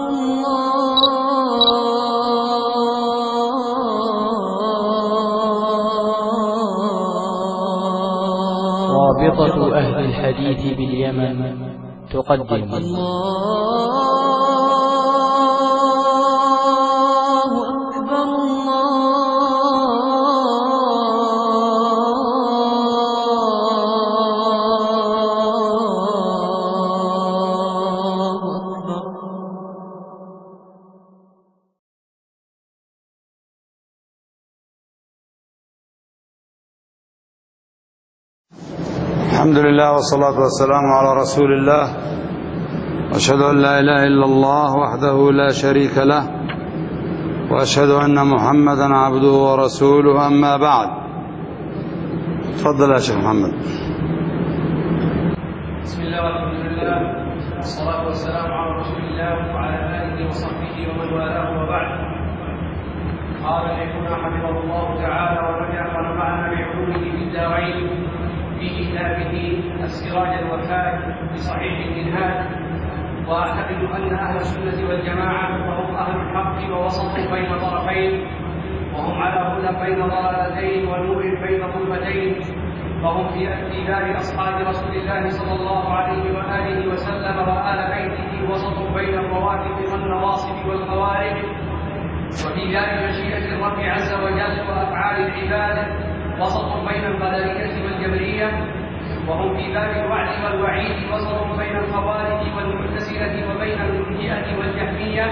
رابطة أهل الحديث باليمن تقدم الحمد لله والصلاة والسلام على رسول الله، وأشهد أن لا إله إلا الله وحده لا شريك له، وأشهد أن محمدا عبده ورسوله. أما بعد، تفضل يا شيخ محمد. بسم الله والحمد لله والصلاة والسلام على رسول الله وعلى آله وصحبه ومن والاه، وبعد. قال شيخنا حفظه الله تعالى ونفعنا معنا بعلومه في الدارين في كتابه السراج الوفاء بصحيح المنهاج. واعتقد ان اهل السنه والجماعه وهم اهل الحق ووسط بين طرفين، وهم على هدى بين ضلالتين ونور بين ظلمتين، وهم في اتباع اصحاب رسول الله صلى الله عليه واله وسلم وال بيته وسط بين الروافض والنواصب والخوارج، وفي ذلك مشيئه الرب عز وجل وافعال العباد وسط بين القدرية والجبرية، وهم في باب الوعد والوعيد وسط بين الخوارج والمعتزلة وبين المرجئة والجهمية،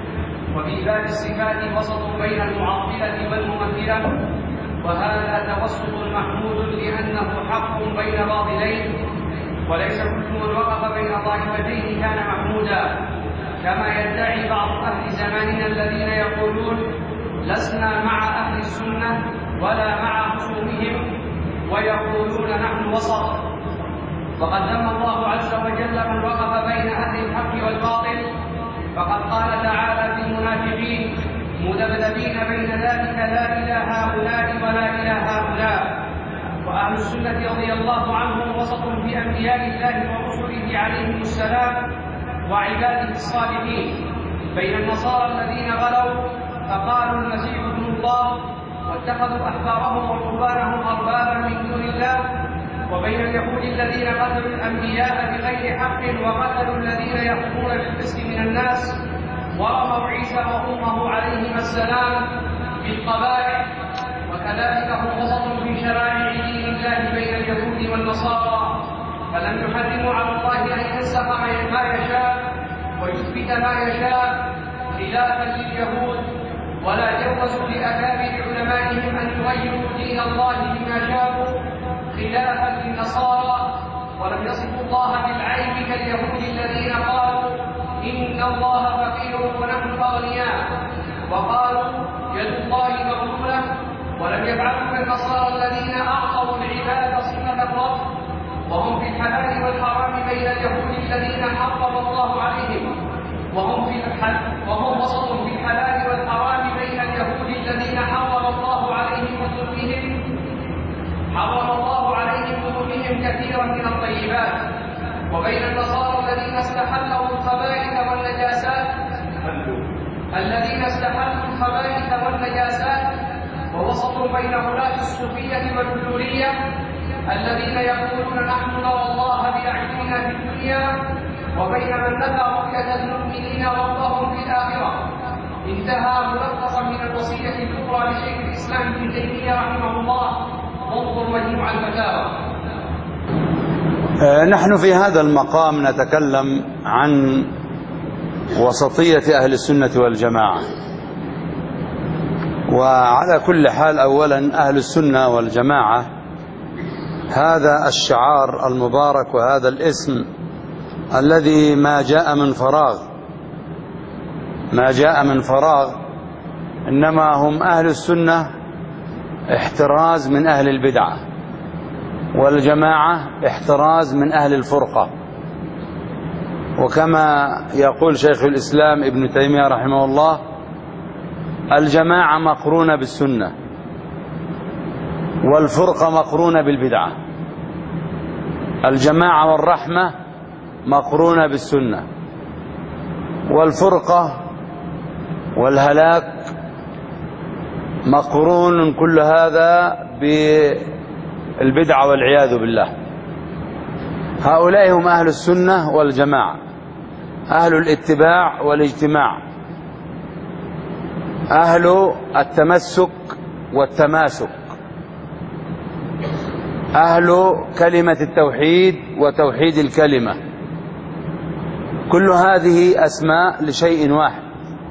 وفي باب الصفات وسط بين المعطلة والممثلة. وهذا توسط محمود لأنه حق بين باطلين، وليس كل من وقف بين طائفتين كان محمودا، كما يدعي بعض أهل زماننا الذين يقولون لسنا مع أهل السنة ولا مع خصومهم ويقولون نحن وسط. وقد ذم الله عز وجل من وقف بين أهل الحق والباطل، فقد قال تعالى في المنافقين مذبذبين بين ذلك لا إلى هؤلاء ولا إلى هؤلاء. وأهل السنة رضي الله عنهم وسط في أنبياء الله ورسله عليهم السلام وعباده الصالحين، بين النصارى الذين غلوا فقالوا المسيح ابن الله واتخذوا أحبارهم ورهبانهم أربابا من دون الله، وبين اليهود الذين قتلوا الأنبياء بغير حق وقتلوا الذين يأمرون بالقسط من الناس، ورموا عيسى وأمه عليهما السلام بالقبائح. وكذلك هم وسط في شرائع دين الله بين اليهود والنصارى، فلم يحرموا على الله أن ينسخ ما يشاء ويثبت ما يشاء خلافا لليهود، ولا جوزوا لأكابر علمائهم أن يغيروا دين الله بما شاءوا خلافا للنصارى، ولم يصفوا الله بالعيب كاليهود الذين قالوا إن الله فقير ونحن أغنياء، وقالوا يد الله مغلولة، ولم يفعلوا كالنصارى الذين أعطوا العباد صفة الرب، وهم في الحلال والحرام بين اليهود الذين حرم الله عليهم، وهم وسط في الحلال والحرام بين اليهود الذين حرم الله عليهم بظلمهم كثيرا من الطيبات، وبين النصارى الذين استحلوا الخبائث والنجاسات، ووسط بين غلاة الصوفية والبلورية الذين يقولون نحن نرى الله بأعيننا في الدنيا، وبين من نفى رؤية المؤمنين ربهم في الآخرة. انتهى ملخصا من الوصية الكبرى لشيخ الإسلام ابن تيمية رحمه الله، وانظر مجموع الفتاوى. نحن في هذا المقام نتكلم عن وسطية أهل السنة والجماعة. وعلى كل حال، أولا أهل السنة والجماعة هذا الشعار المبارك وهذا الاسم الذي ما جاء من فراغ، إنما هم أهل السنة احتراز من أهل البدعة، والجماعة احتراز من أهل الفرقة. وكما يقول شيخ الإسلام ابن تيمية رحمه الله: الجماعة مقرونة بالسنة، والفرقة مقرونة بالبدعة. الجماعة والرحمة مقرونة بالسنة، والفرقة والهلاك مقرون كل هذا بالبدعة والعياذ بالله. هؤلاء هم أهل السنة والجماعة، أهل الاتباع والاجتماع، أهل التمسك والتماسك، أهل كلمة التوحيد وتوحيد الكلمة. كل هذه أسماء لشيء واحد.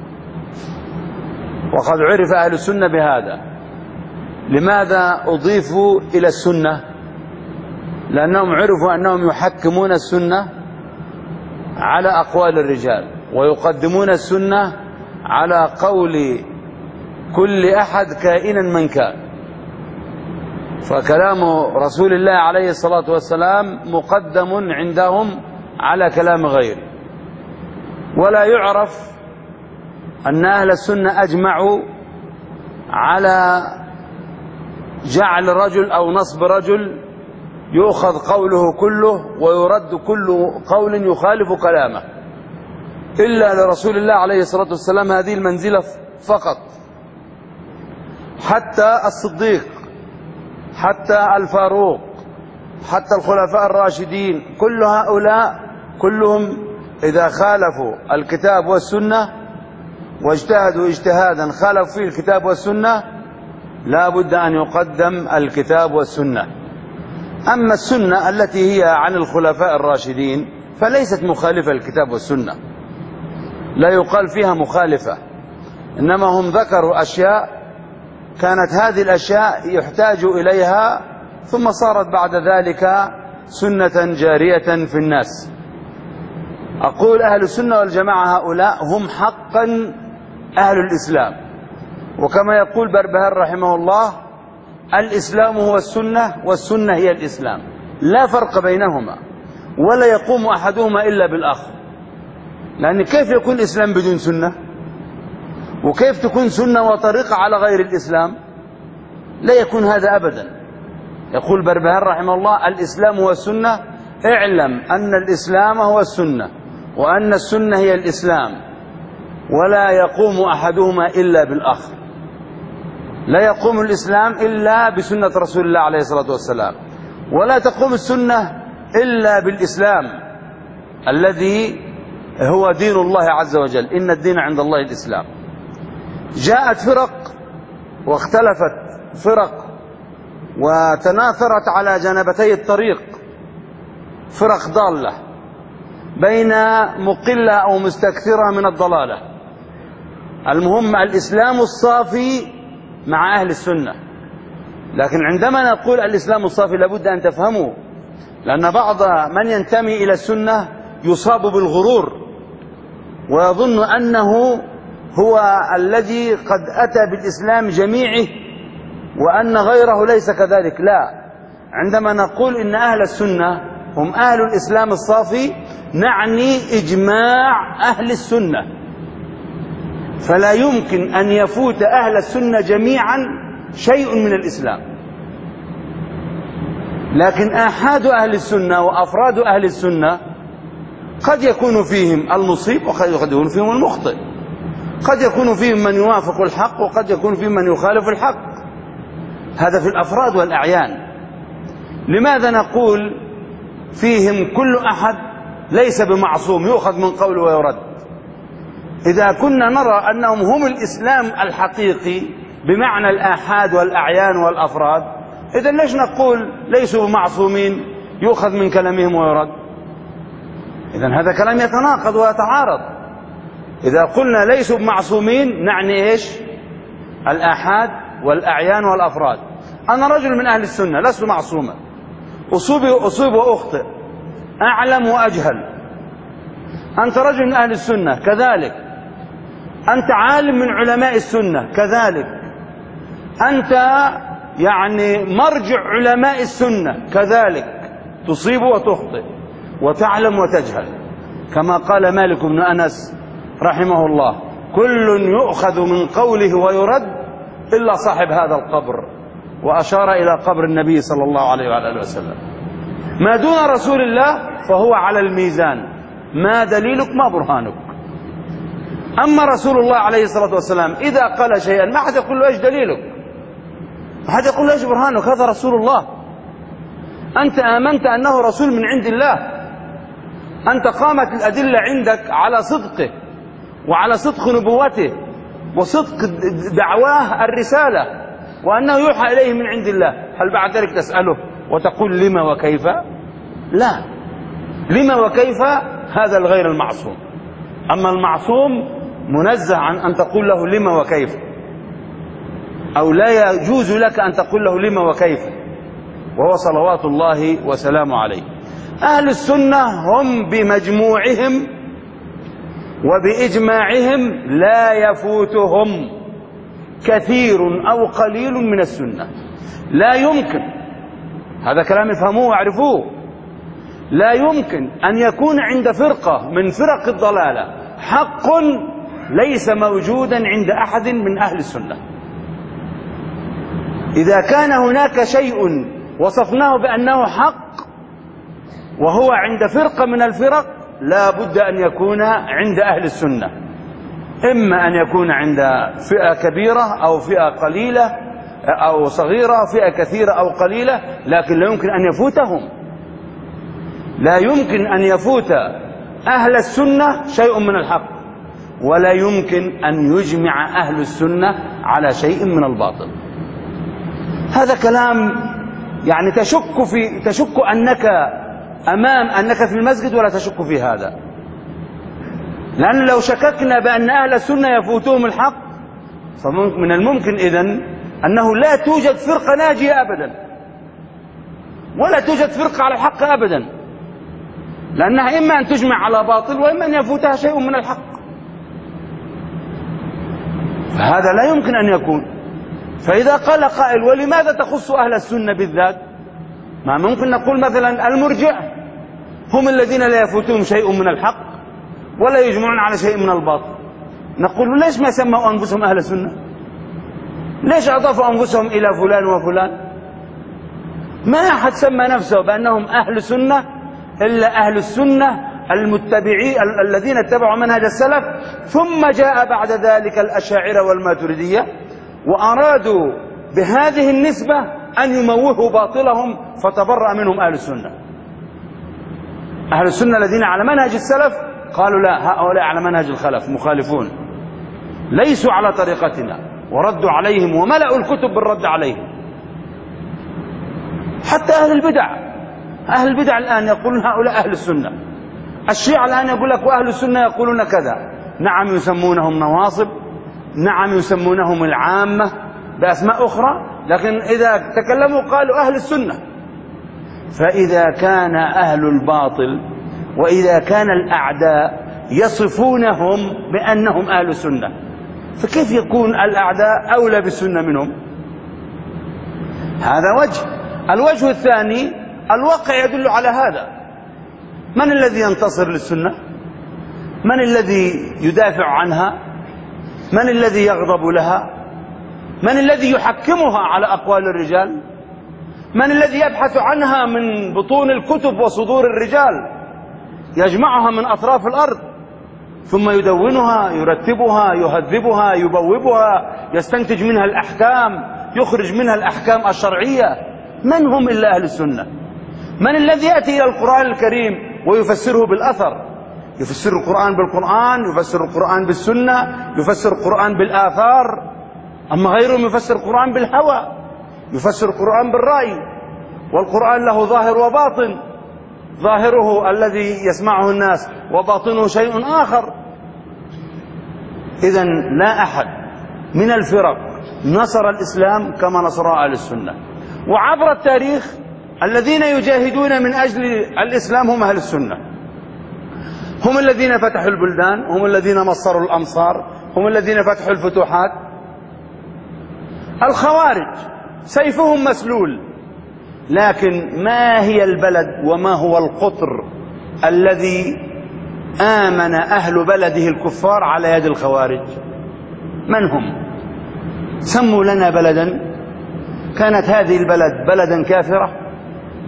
وقد عرف أهل السنة بهذا. لماذا أضيفوا إلى السنة؟ لأنهم عرفوا أنهم يحكمون السنة على أقوال الرجال، ويقدمون السنة على قول كل أحد كائنا من كان. فكلام رسول الله عليه الصلاة والسلام مقدم عندهم على كلام غيره. ولا يعرف أن أهل السنة أجمعوا على جعل رجل أو نصب رجل يؤخذ قوله كله ويرد كل قول يخالف كلامه، إلا لرسول الله عليه الصلاة والسلام هذه المنزلة فقط. حتى الصديق، حتى الفاروق، حتى الخلفاء الراشدين، كل هؤلاء كلهم إذا خالفوا الكتاب والسنة واجتهدوا اجتهادا خالف فيه الكتاب والسنة لا بد أن يقدم الكتاب والسنة. أما السنة التي هي عن الخلفاء الراشدين فليست مخالفة للكتاب والسنة، لا يقال فيها مخالفة، إنما هم ذكروا أشياء كانت هذه الأشياء يحتاج إليها ثم صارت بعد ذلك سنة جارية في الناس. أقول أهل السنة والجماعة هؤلاء هم حقا أهل الإسلام. وكما يقول بربهار رحمه الله: الإسلام هو السنة والسنة هي الإسلام، لا فرق بينهما، ولا يقوم أحدهما إلا بالآخر. لأن كيف يكون الإسلام بدون سنة؟ وكيف تكون سنة وطريقة على غير الإسلام؟ لا يكون هذا أبدا. يقول بربهار رحمه الله: الإسلام هو السنة، اعلم أن الإسلام هو السنة وأن السنة هي الإسلام، ولا يقوم أحدهما إلا بالآخر. لا يقوم الإسلام إلا بسنة رسول الله عليه الصلاة والسلام، ولا تقوم السنة إلا بالإسلام الذي هو دين الله عز وجل. إن الدين عند الله الإسلام. جاءت فرق واختلفت فرق وتناثرت على جانبتي الطريق، فرق ضالة بين مقلة أو مستكثرة من الضلالة. المهم الإسلام الصافي مع أهل السنة. لكن عندما نقول الإسلام الصافي لابد أن تفهموا، لأن بعض من ينتمي إلى السنة يصاب بالغرور ويظن أنه هو الذي قد أتى بالإسلام جميعه وأن غيره ليس كذلك. لا، عندما نقول إن أهل السنة هم أهل الإسلام الصافي نعني إجماع أهل السنة، فلا يمكن أن يفوت أهل السنة جميعا شيء من الإسلام. لكن آحاد أهل السنة وأفراد أهل السنة قد يكون فيهم المصيب وقد يكون فيهم المخطئ، قد يكون فيهم من يوافق الحق وقد يكون فيهم من يخالف الحق. هذا في الأفراد والأعيان. لماذا نقول فيهم كل أحد ليس بمعصوم يؤخذ من قوله ويرد؟ إذا كنا نرى أنهم هم الإسلام الحقيقي بمعنى الآحاد والأعيان والأفراد، إذن ليش نقول ليسوا بمعصومين يؤخذ من كلامهم ويرد؟ إذن هذا كلام يتناقض ويتعارض. إذا قلنا ليسوا بمعصومين نعني إيش؟ الآحاد والأعيان والأفراد. أنا رجل من أهل السنة لست معصوما، أصيب وأخطئ، أعلم وأجهل. أنت رجل من أهل السنة كذلك، أنت عالم من علماء السنة كذلك، أنت يعني مرجع علماء السنة كذلك، تصيب وتخطئ وتعلم وتجهل. كما قال مالك بن أنس رحمه الله: كل يؤخذ من قوله ويرد إلا صاحب هذا القبر، وأشار إلى قبر النبي صلى الله عليه وآله وسلم. ما دون رسول الله فهو على الميزان، ما دليلك ما برهانك. أما رسول الله عليه الصلاة والسلام إذا قال شيئا ما أحد يقول له إيش دليلك، ما أحد يقول له إيش برهانك، هذا رسول الله. أنت آمنت أنه رسول من عند الله، أنت قامت الأدلة عندك على صدقه وعلى صدق نبوته وصدق دعواه الرسالة وأنه يوحى إليه من عند الله. هل بعد ذلك تسأله وتقول لما وكيف؟ لا، لما وكيف هذا الغير المعصوم. أما المعصوم منزه عن أن تقول له لما وكيف، أو لا يجوز لك أن تقول له لما وكيف، وهو صلوات الله وسلامه عليه. أهل السنة هم بمجموعهم وبإجماعهم لا يفوتهم كثير أو قليل من السنة. لا يمكن، هذا كلام افهموه واعرفوه، لا يمكن أن يكون عند فرقة من فرق الضلالة حق ليس موجودا عند أحد من أهل السنة. إذا كان هناك شيء وصفناه بأنه حق وهو عند فرقة من الفرق لا بد أن يكون عند أهل السنة، إما أن يكون عند فئة كبيرة أو فئة قليلة أو صغيرة، فئة كثيرة أو قليلة، لكن لا يمكن أن يفوتهم، لا يمكن أن يفوت أهل السنة شيء من الحق، ولا يمكن أن يجمع أهل السنة على شيء من الباطل. هذا كلام يعني تشك أنك أنك في المسجد ولا تشك في هذا، لأن لو شككنا بأن أهل السنة يفوتهم الحق فمن الممكن إذن أنه لا توجد فرقة ناجية أبدا ولا توجد فرقة على الحق أبدا، لأنها إما أن تجمع على باطل وإما أن يفوتها شيء من الحق، فهذا لا يمكن أن يكون. فإذا قال قائل ولماذا تخص أهل السنة بالذات؟ ما ممكن نقول مثلا المرجئة هم الذين لا يفوتهم شيء من الحق ولا يجمعون على شيء من الباطل، نقول ليش ما سموا أنفسهم أهل السنة؟ ليش أضافوا أنفسهم إلى فلان وفلان؟ ما أحد سمى نفسه بأنهم أهل سنة إلا أهل السنة المتبعين الذين اتبعوا منهج السلف، ثم جاء بعد ذلك الأشاعرة والماتريدية وأرادوا بهذه النسبة أن يموهوا باطلهم فتبرأ منهم أهل السنة. أهل السنة الذين على منهج السلف قالوا لا، هؤلاء على منهج الخلف مخالفون ليسوا على طريقتنا، وردوا عليهم وملأوا الكتب بالرد عليهم. حتى أهل البدع الآن يقولون هؤلاء أهل السنة. الشيعة الآن يقول لك وأهل السنة يقولون كذا، نعم يسمونهم نواصب، نعم يسمونهم العامة بأسماء أخرى، لكن إذا تكلموا قالوا أهل السنة. فإذا كان أهل الباطل وإذا كان الأعداء يصفونهم بأنهم أهل السنة، فكيف يكون الأعداء أولى بالسنة منهم؟ هذا وجه. الوجه الثاني الواقع يدل على هذا. من الذي ينتصر للسنة؟ من الذي يدافع عنها؟ من الذي يغضب لها؟ من الذي يحكمها على أقوال الرجال؟ من الذي يبحث عنها من بطون الكتب وصدور الرجال، يجمعها من أطراف الأرض ثم يدونها، يرتبها، يهذبها، يبوبها، يستنتج منها الأحكام، يخرج منها الأحكام الشرعية؟ من هم إلا أهل السنة؟ من الذي يأتي إلى القرآن الكريم ويفسره بالأثر، يفسر القرآن بالقرآن، يفسر القرآن بالسنة، يفسر القرآن بالآثار؟ أما غيرهم يفسر القرآن بالهوى، يفسر القرآن بالرأي. والقرآن له ظاهر وباطن، ظاهره الذي يسمعه الناس وباطنه شيء آخر. إذن لا أحد من الفرق نصر الإسلام كما نصر أهل السنة. وعبر التاريخ الذين يجاهدون من أجل الإسلام هم أهل السنة، هم الذين فتحوا البلدان، هم الذين مصروا الأمصار، هم الذين فتحوا الفتوحات. الخوارج سيفهم مسلول، لكن ما هي البلد وما هو القطر الذي آمن أهل بلده الكفار على يد الخوارج؟ من هم؟ سموا لنا بلدا كانت هذه البلد بلدا كافرة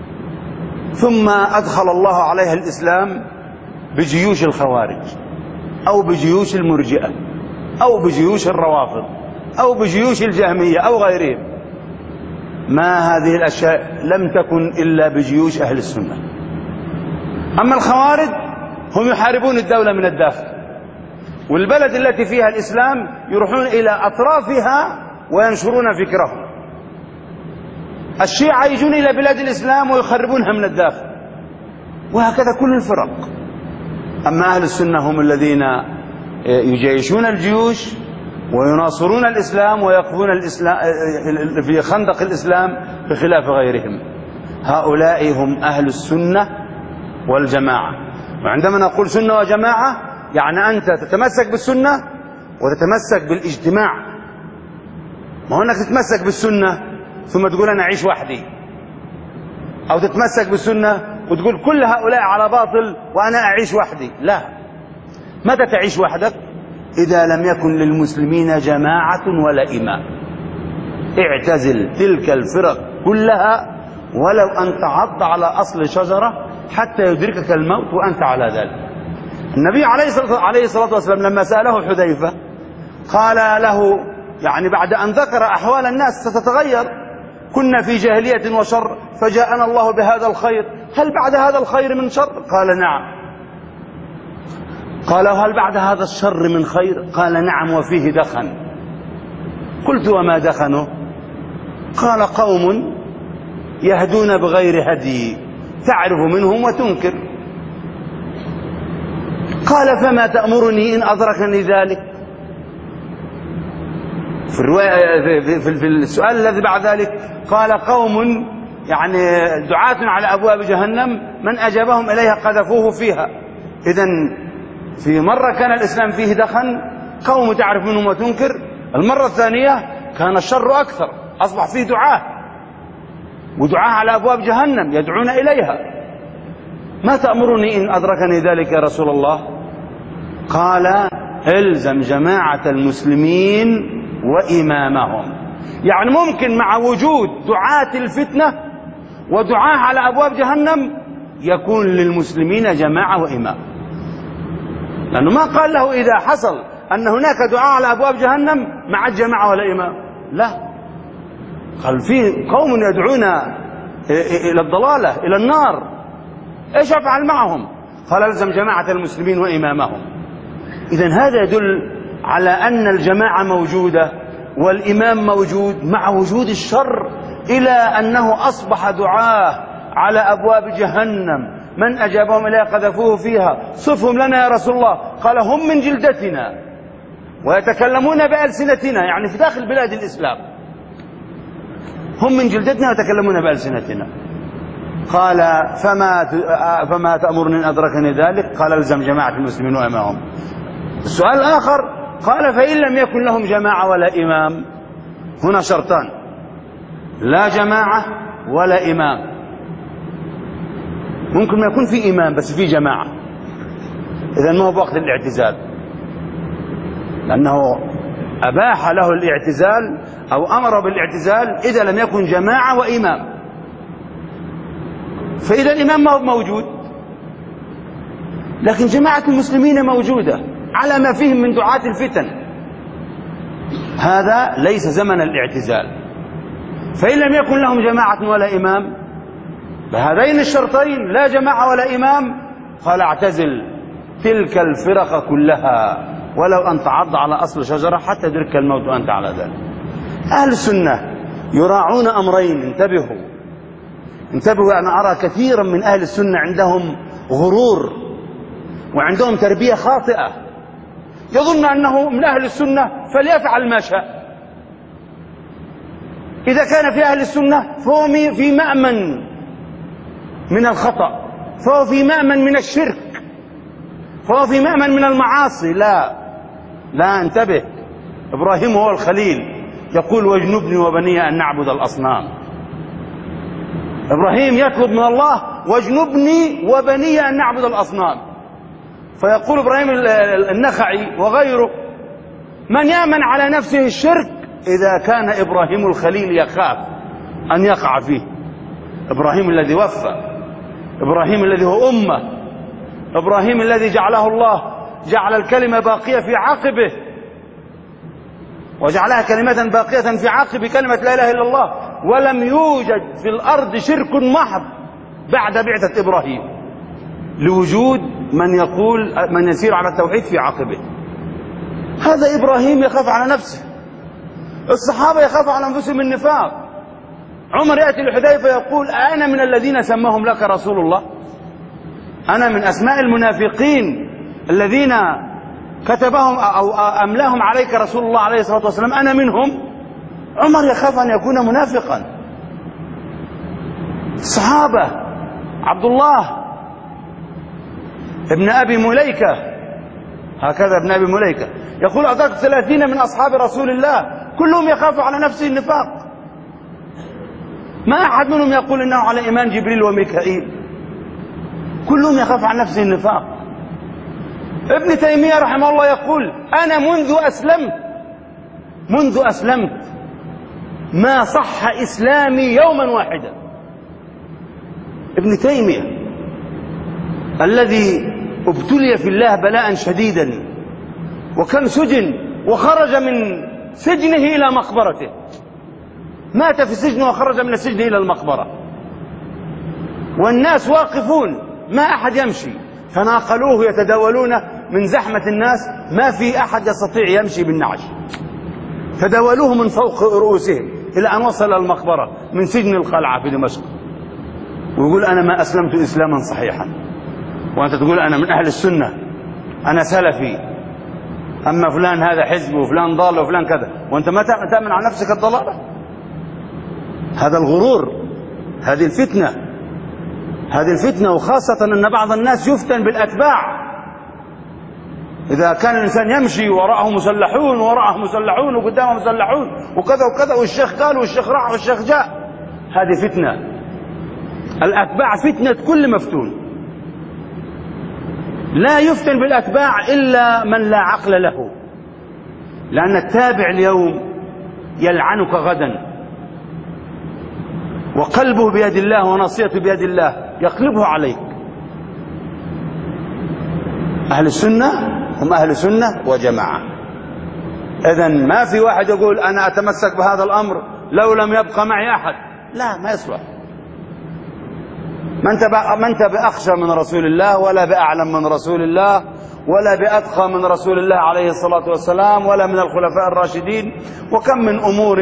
ثم أدخل الله عليها الإسلام بجيوش الخوارج. أو بجيوش المرجئة أو بجيوش الروافض أو بجيوش الجهمية أو غيرهم. ما هذه الأشياء لم تكن إلا بجيوش أهل السنة. أما الخوارج هم يحاربون الدولة من الداخل، والبلد التي فيها الإسلام يروحون إلى أطرافها وينشرون فكرهم. الشيعة يجون إلى بلاد الإسلام ويخربونها من الداخل، وهكذا كل الفرق. أما أهل السنة هم الذين يجيشون الجيوش ويناصرون الإسلام ويقفون الإسلام في خندق الإسلام بخلاف غيرهم. هؤلاء هم أهل السنة والجماعة. وعندما نقول سنة وجماعة يعني أنت تتمسك بالسنة وتتمسك بالاجتماع. ما هو أنك تتمسك بالسنة ثم تقول أنا أعيش وحدي، أو تتمسك بالسنة وتقول كل هؤلاء على باطل وأنا أعيش وحدي. لا، متى تعيش وحدك؟ إذا لم يكن للمسلمين جماعة ولا إمام. اعتزل تلك الفرق كلها ولو أن تعض على أصل شجرة حتى يدركك الموت وأنت على ذلك. النبي عليه الصلاة والسلام لما سأله حذيفة قال له يعني بعد أن ذكر أحوال الناس ستتغير، كنا في جاهلية وشر فجاءنا الله بهذا الخير، هل بعد هذا الخير من شر؟ قال نعم. قال هل بعد هذا الشر من خير؟ قال نعم وفيه دخن. قلت وما دخنه؟ قال قوم يهدون بغير هدي تعرف منهم وتنكر. قال فما تأمرني إن أدركني ذلك؟ في السؤال الذي بعد ذلك قال قوم يعني دعاة على أبواب جهنم من أجابهم إليها قذفوه فيها. إذن في مرة كان الإسلام فيه دخن قوم تعرف منهم وتنكر، المرة الثانية كان الشر أكثر، أصبح فيه دعاة ودعاة على أبواب جهنم يدعون إليها. ما تأمرني إن أدركني ذلك يا رسول الله؟ قال الزم جماعة المسلمين وإمامهم. يعني ممكن مع وجود دعاة الفتنة ودعاة على أبواب جهنم يكون للمسلمين جماعة وإمام، لأنه ما قال له إذا حصل أن هناك دعاة على أبواب جهنم مع الجماعة ولا إمام، لا، قال في قوم يدعون إلى الضلالة إلى النار، إيش أفعل معهم؟ قال الزم جماعة المسلمين وإمامهم. إذن هذا يدل على أن الجماعة موجودة والإمام موجود مع وجود الشر، إلى أنه أصبح دعاة على أبواب جهنم من أجابهم إليها قذفوه فيها. صفهم لنا يا رسول الله؟ قال هم من جلدتنا ويتكلمون بألسنتنا، يعني في داخل بلاد الإسلام هم من جلدتنا ويتكلمون بألسنتنا. قال فما تأمرني إن أدركني ذلك؟ قال الزم جماعة المسلمين وإمامهم. السؤال الآخر قال فإن لم يكن لهم جماعة ولا إمام؟ هنا شرطان، لا جماعة ولا إمام. ممكن ما يكون في إمام بس في جماعة، إذن ما هو بوقت الاعتزال، لأنه أباح له الاعتزال أو أمر بالاعتزال إذا لم يكن جماعة وإمام. فإذا الإمام ما هو موجود، لكن جماعة المسلمين موجودة على ما فيهم من دعاة الفتن، هذا ليس زمن الاعتزال. فإن لم يكن لهم جماعة ولا إمام بهذين الشرطين لا جماعة ولا إمام، قال اعتزل تلك الفرق كلها ولو أن تعض على أصل شجرة حتى يدرك الموت وأنت على ذلك. أهل السنة يراعون أمرين، انتبهوا. أنا أرى كثيرا من أهل السنة عندهم غرور وعندهم تربية خاطئة، يظن أنه من أهل السنة فليفعل ما شاء. إذا كان في أهل السنة فهو في مأمن من الخطأ، فهو في مأمن من الشرك، فهو في مأمن من المعاصي. لا انتبه. إبراهيم هو الخليل يقول واجنبني وبني أن نعبد الأصنام. إبراهيم يطلب من الله واجنبني وبني أن نعبد الأصنام، فيقول إبراهيم النخعي وغيره من يأمن على نفسه الشرك إذا كان إبراهيم الخليل يخاف أن يقع فيه. إبراهيم الذي وفى، إبراهيم الذي هو أمة، إبراهيم الذي جعله الله جعل الكلمة باقية في عقبه، وجعلها كلمة باقية في عقب كلمة لا إله إلا الله. ولم يوجد في الأرض شرك محض بعد بعثة إبراهيم، لوجود من يسير على التوحيد في عقبه. هذا إبراهيم يخاف على نفسه، الصحابة يخافوا على أنفسهم النفاق. عمر يأتي لحذيفة يقول: أنا من الذين سماهم لك رسول الله؟ أنا من أسماء المنافقين الذين كتبهم أو أملاهم عليك رسول الله عليه الصلاة والسلام، أنا منهم. عمر يخاف أن يكون منافقا. الصحابة عبد الله ابن أبي مليكة، هكذا ابن أبي مليكة يقول: أدركت 30 من أصحاب رسول الله كلهم يخاف على نفسه النفاق، ما أحد منهم يقول إنه على إيمان جبريل وميكائيل، كلهم يخاف عن نفسه النفاق. ابن تيمية رحمه الله يقول: أنا منذ أسلمت ما صح إسلامي يوما واحدا. ابن تيمية الذي ابتلي في الله بلاء شديدا، وكان سجن وخرج من سجنه إلى مقبرته، مات في السجن وخرج من السجن إلى المقبرة، والناس واقفون ما أحد يمشي، فناقلوه يتداولون من زحمة الناس، ما في أحد يستطيع يمشي بالنعش، تداولوه من فوق رؤوسهم إلى أن وصل المقبرة من سجن القلعة في دمشق. ويقول: أنا ما أسلمت إسلاما صحيحا، وأنت تقول أنا من أهل السنة، أنا سلفي، أما فلان هذا حزب وفلان ضال وفلان كذا، وأنت ما تأمن على نفسك الضلالة. هذا الغرور، هذه الفتنة، وخاصة أن بعض الناس يفتن بالأتباع. إذا كان الإنسان يمشي وراءه مسلحون وقدامه مسلحون وكذا وكذا، والشيخ قال والشيخ راح والشيخ جاء، هذه فتنة. الأتباع فتنة كل مفتون. لا يفتن بالأتباع إلا من لا عقل له، لأن التابع اليوم يلعنك غدا، وقلبه بيد الله ونصيته بيد الله يقلبه عليك. أهل السنة هم أهل سنة وجماعة. إذن ما في واحد يقول: أنا أتمسك بهذا الأمر لو لم يبقى معي أحد. لا، ما يصلح. ما أنت بأخشى من رسول الله، ولا بأعلم من رسول الله، ولا بأتقى من رسول الله عليه الصلاة والسلام، ولا من الخلفاء الراشدين. وكم من أمور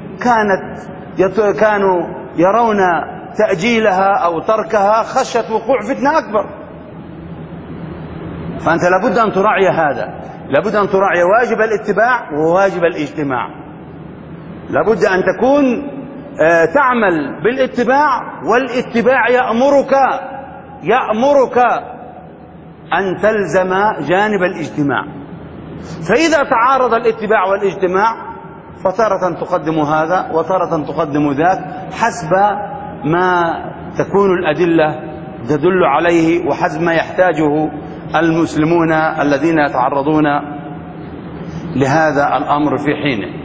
كانوا يرون تأجيلها أو تركها خشية وقوع فتنة أكبر. فأنت لابد أن تراعي هذا، لابد أن تراعي واجب الاتباع وواجب الاجتماع. لابد أن تكون تعمل بالاتباع، والاتباع يأمرك أن تلزم جانب الاجتماع. فإذا تعارض الاتباع والاجتماع فتارة تقدم هذا وتارة تقدم ذاك، حسب ما تكون الأدلة تدل عليه، وحسب ما يحتاجه المسلمون الذين يتعرضون لهذا الأمر في حينه.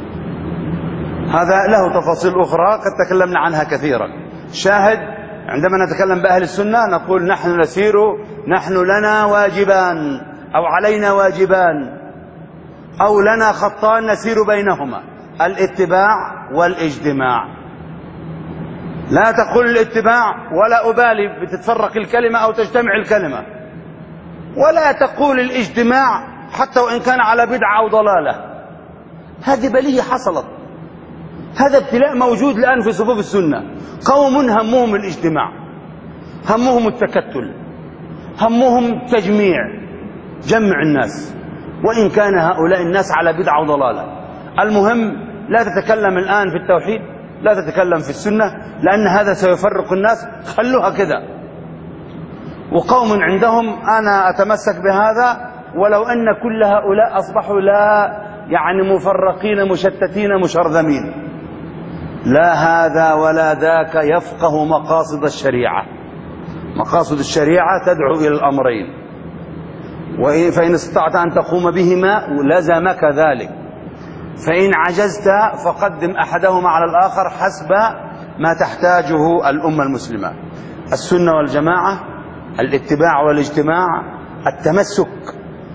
هذا له تفاصيل أخرى قد تكلمنا عنها كثيرا. شاهد، عندما نتكلم بأهل السنة نقول: نحن لنا واجبان أو علينا واجبان، أو لنا خطان نسير بينهما: الاتباع والاجتماع. لا تقول الاتباع ولا أبالي بتتفرق الكلمة أو تجتمع الكلمة، ولا تقول الاجتماع حتى وإن كان على بدعة أو ضلالة. هذه بلية حصلت، هذا ابتلاء موجود الآن في صفوف السنة. قوم همهم الاجتماع، همهم التكتل، همهم تجميع، جمع الناس، وإن كان هؤلاء الناس على بدعة وضلالة. المهم لا تتكلم الآن في التوحيد، لا تتكلم في السنة، لأن هذا سيفرق الناس، خلوها كذا. وقوم عندهم: أنا أتمسك بهذا ولو أن كل هؤلاء أصبحوا مفرقين مشتتين مشرذمين. لا هذا ولا ذاك يفقه مقاصد الشريعة. مقاصد الشريعة تدعو إلى الأمرين، فإن استطعت أن تقوم بهما لزمك ذلك، فإن عجزت فقدم أحدهما على الآخر حسب ما تحتاجه الأمة المسلمة. السنة والجماعة، الاتباع والاجتماع، التمسك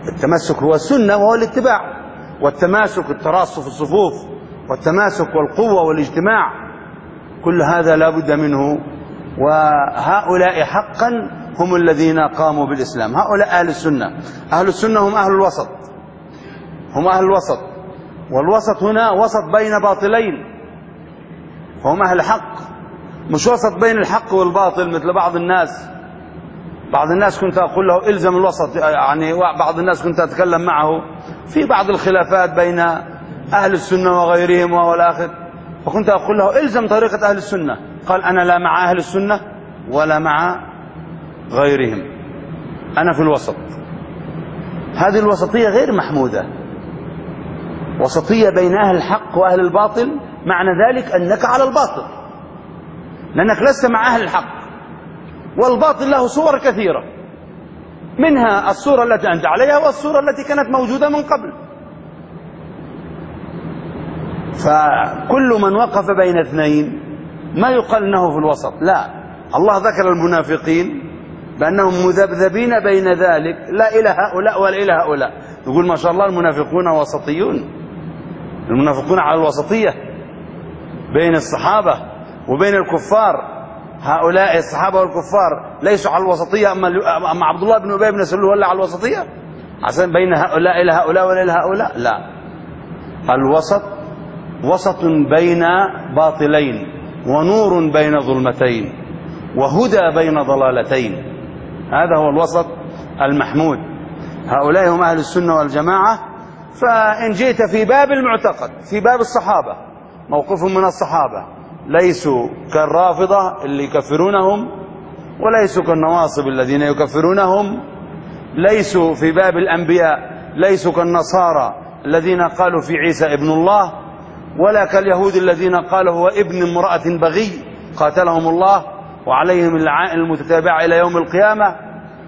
التمسك هو السنة وهو الاتباع، والتماسك التراص في الصفوف، والتماسك والقوة والاجتماع، كل هذا لا بد منه. وهؤلاء حقا هم الذين قاموا بالإسلام، هؤلاء أهل السنة. أهل السنة هم أهل الوسط، هم أهل الوسط، والوسط هنا وسط بين باطلين، فهم أهل حق، مش وسط بين الحق والباطل مثل بعض الناس. بعض الناس كنت أقول له إلزم الوسط، يعني بعض الناس كنت أتكلم معه في بعض الخلافات بين أهل السنة وغيرهم والآخر، فكنت أقول له إلزم طريقة أهل السنة، قال أنا لا مع أهل السنة ولا مع غيرهم، أنا في الوسط. هذه الوسطية غير محمودة، وسطية بين أهل الحق وأهل الباطل، معنى ذلك أنك على الباطل، لأنك لست مع أهل الحق، والباطل له صور كثيرة، منها الصورة التي أنت عليها والصورة التي كانت موجودة من قبل. فكل من وقف بين اثنين ما يقال أنه في الوسط، لا. الله ذكر المنافقين بأنهم مذبذبين بين ذلك، لا إلى هؤلاء ولا إلى هؤلاء، يقول ما شاء الله المنافقون وسطيون، المنافقون على الوسطية بين الصحابة وبين الكفار. هؤلاء الصحابة والكفار ليسوا على الوسطية، أما عبد الله بن أبي بن سلول ولا على الوسطية عشان بين هؤلاء إلى هؤلاء ولا إلى هؤلاء؟ لا، الوسط وسط بين باطلين، ونور بين ظلمتين، وهدى بين ضلالتين، هذا هو الوسط المحمود. هؤلاء هم أهل السنة والجماعة. فإن جئت في باب المعتقد، في باب الصحابة، موقف من الصحابة ليسوا كالرافضة اللي يكفرونهم، وليسوا كالنواصب الذين يكفرونهم، ليسوا في باب الأنبياء، ليسوا كالنصارى الذين قالوا في عيسى ابن الله، ولا كاليهود الذين قالوا هو ابن امرأة بغي قاتلهم الله وعليهم اللعائن المتتابعة إلى يوم القيامة.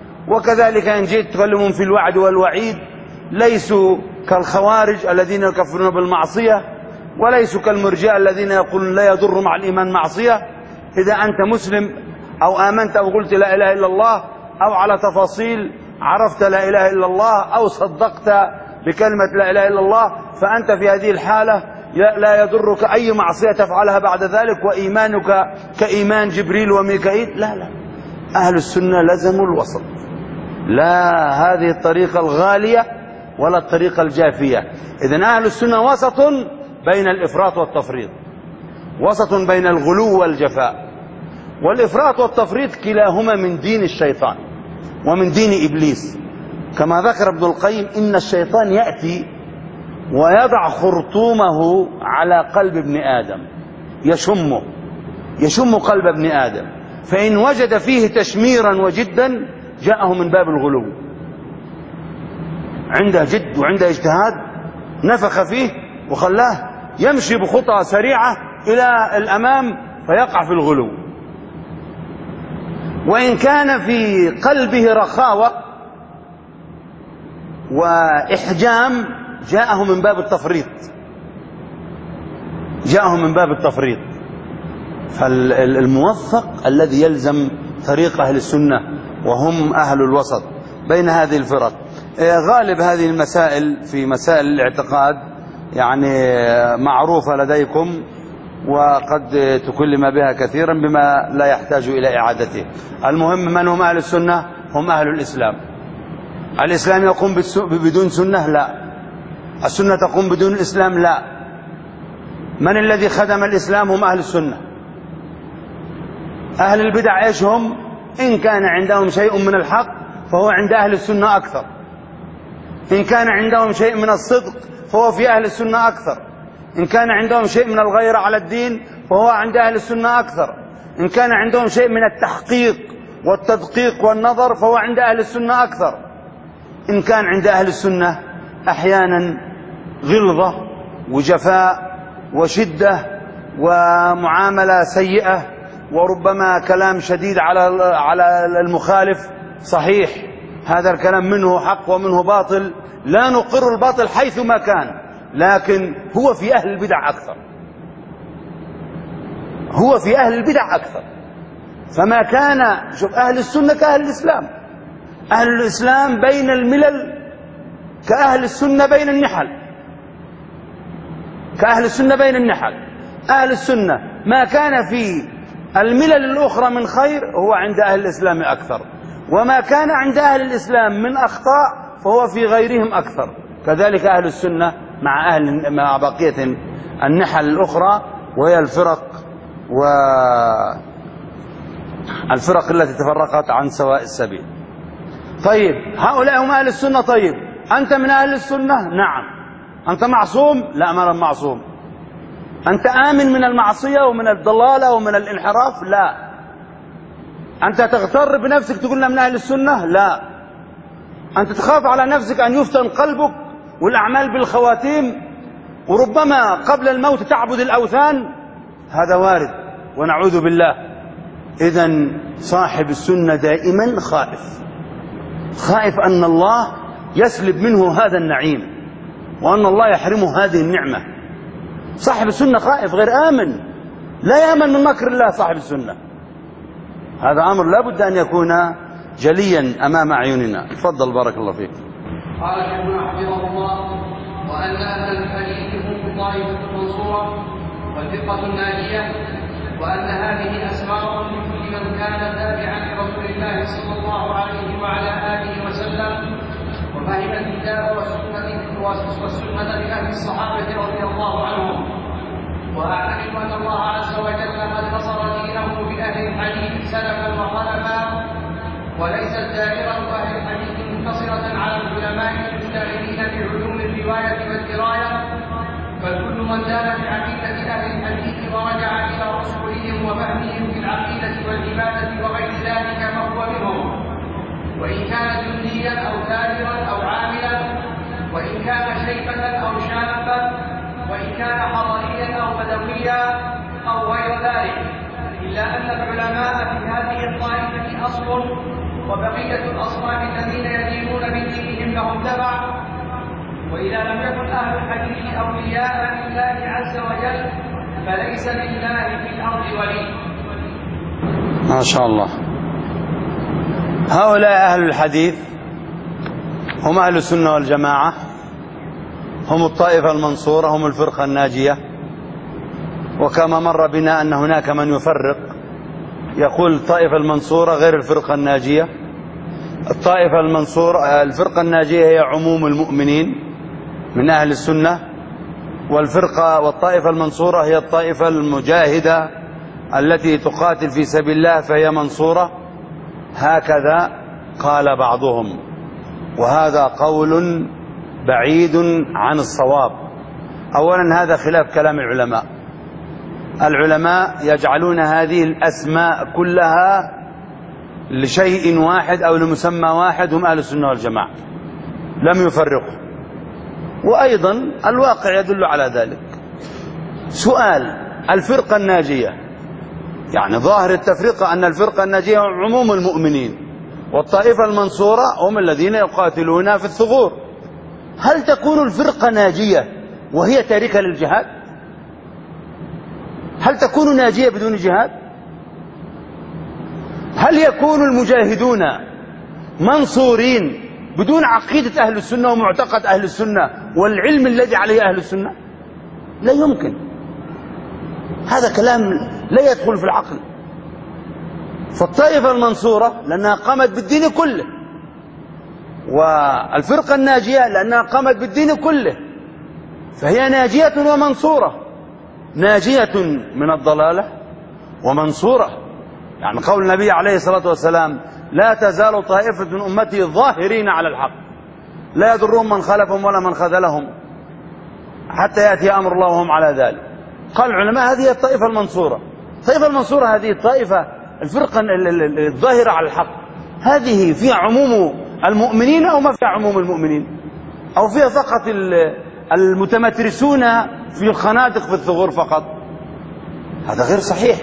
وكذلك إن جئت تكلمهم في الوعد والوعيد، ليسوا كالخوارج الذين يكفرون بالمعصية، وليسوا كالمرجئة الذين يقولون لا يضر مع الإيمان معصية. إذا أنت مسلم أو آمنت أو قلت لا إله إلا الله، أو على تفاصيل عرفت لا إله إلا الله، أو صدقت بكلمة لا إله إلا الله، فأنت في هذه الحالة لا يضرك أي معصية تفعلها بعد ذلك، وإيمانك كإيمان جبريل وميكائيل. لا لا، أهل السنة لزموا الوسط، لا هذه الطريقة الغالية ولا الطريقة الجافية. إذن أهل السنة وسط بين الإفراط والتفريط، وسط بين الغلو والجفاء. والإفراط والتفريط كلاهما من دين الشيطان ومن دين إبليس، كما ذكر ابن القيم إن الشيطان يأتي ويضع خرطومه على قلب ابن آدم، يشم قلب ابن آدم، فإن وجد فيه تشميرا وجدا جاءه من باب الغلو، عنده جد وعنده اجتهاد، نفخ فيه وخلاه يمشي بخطى سريعة إلى الأمام فيقع في الغلو. وإن كان في قلبه رخاوة وإحجام جاءه من باب التفريط، فالموفق الذي يلزم طريق أهل السنة وهم أهل الوسط بين هذه الفرق. غالب هذه المسائل في مسائل الاعتقاد يعني معروفة لديكم، وقد تكلم بها كثيرا بما لا يحتاج إلى إعادته. المهم من هم أهل السنة؟ هم أهل الإسلام. الإسلام يقوم بدون سنة؟ لا. السنة تقوم بدون الإسلام؟ لا. من الذي خدم الإسلام؟ هم أهل السنة. أهل البدع إيش هم؟ إن كان عندهم شيء من الحق فهو عند أهل السنة أكثر، إن كان عندهم شيء من الصدق فهو في أهل السنة أكثر، إن كان عندهم شيء من الغيرة على الدين فهو عند أهل السنة أكثر، إن كان عندهم شيء من التحقيق والتدقيق والنظر فهو عند أهل السنة أكثر. إن كان عند أهل السنة أحيانا غلظة وجفاء وشدة ومعاملة سيئة، وربما كلام شديد على المخالف، صحيح هذا الكلام منه حق ومنه باطل، لا نقر الباطل حيثما كان، لكن هو في أهل البدع أكثر، هو في أهل البدع أكثر. فما كان، شوف، أهل السنة كأهل الإسلام، أهل الإسلام بين الملل كأهل السنة بين النحل، كأهل السنة بين النحل. أهل السنة ما كان في الملل الأخرى من خير هو عند أهل الإسلام أكثر، وما كان عند أهل الإسلام من أخطاء فهو في غيرهم أكثر. كذلك أهل السنة مع بقية النحل الأخرى، وهي الفرق التي تفرقت عن سواء السبيل. طيب هؤلاء هم أهل السنة. طيب أنت من أهل السنة؟ نعم. أنت معصوم؟ لا، ما أنا معصوم. أنت آمن من المعصية ومن الضلالة ومن الانحراف؟ لا. أنت تغتر بنفسك تقول من أهل السنة؟ لا. أنت تخاف على نفسك أن يفتن قلبك والأعمال بالخواتيم، وربما قبل الموت تعبد الأوثان؟ هذا وارد ونعوذ بالله. إذن صاحب السنة دائما خائف أن الله يسلب منه هذا النعيم، وأن الله يحرمه هذه النعمة. صاحب السنة خائف، غير آمن، لا يأمن من مكر الله صاحب السنة. هذا أمر لا بد أن يكون جليا أمام أعيننا. تفضل بارك الله فيك. قال شيخنا حفظه الله: وأن أهل الحديث هم الطائفة المنصورة والفرقة الناجية، وأن هذه أسماء لكل من كان تابعا لرسول الله صلى الله عليه وعلى آله وسلم، وفهم الكتاب والسنة بأهل الصحابة رضي الله عنهم. وأعتقد أن الله عز وجل قد نصر دينه بأهل الحديث سلفا وخلفا، وليست دائرة أهل الحديث مقتصرة على العلماء المشتغلين بعلوم الرواية والدراية، بل كل من دان بعقيدة أهل الحديث ورجع إلى رسولهم وفهمهم في العقيدة والعبادة وغير ذلك فهو منهم، وإن كان جنديا أو تاجرا أو عاملا، وإن كان شيخا أو شابا، وإن كان حضريا أو بدويا أو غير ذلك، إلا أن العلماء في هذه الطائفة أصل، وبقية الأصناف الذين يدينون بدينهم لهم تبع. وإذا لم يكن أهل الحديث أولياء لله عز وجل فليس لله في الأرض ولي. ما شاء الله. هؤلاء أهل الحديث هم أهل السنة والجماعة، هم الطائفة المنصورة، هم الفرقة الناجية. وكما مر بنا أن هناك من يفرق يقول الطائفة المنصورة غير الفرقة الناجية. الطائفة المنصورة، الفرقة الناجية هي عموم المؤمنين من أهل السنة، والطائفة المنصورة هي الطائفة المجاهدة التي تقاتل في سبيل الله فهي منصورة. هكذا قال بعضهم، وهذا قول بعيد عن الصواب. أولا هذا خلاف كلام العلماء. العلماء يجعلون هذه الأسماء كلها لشيء واحد أو لمسمى واحد، هم أهل السنة والجماعة، لم يفرقوا. وأيضا الواقع يدل على ذلك. سؤال: الفرقة الناجية، يعني ظاهر التفرقة أن الفرقة الناجية عموم المؤمنين، والطائفة المنصورة هم الذين يقاتلون في الثغور. هل تكون الفرقة ناجية وهي تاركة للجهاد؟ هل تكون ناجية بدون جهاد؟ هل يكون المجاهدون منصورين بدون عقيدة أهل السنة ومعتقد أهل السنة والعلم الذي عليه أهل السنة؟ لا يمكن. هذا كلام لا يدخل في العقل. فالطائفة المنصورة لأنها قامت بالدين كله، والفرقة الناجية لأنها قامت بالدين كله، فهي ناجية ومنصورة، ناجية من الضلالة ومنصورة. يعني قول النبي عليه الصلاة والسلام: لا تزال طائفة من أمتي ظاهرين على الحق لا يضرهم من خلفهم ولا من خذلهم حتى يأتي أمر الله وهم على ذلك. قال العلماء هذه الطائفة المنصورة. الطائفة المنصورة هذه الطائفة الفرقة الظاهرة على الحق، هذه فيها عموم المؤمنين أو ما فيها عموم المؤمنين؟ أو فيها فقط المتمترسون في الخنادق في الثغور فقط؟ هذا غير صحيح.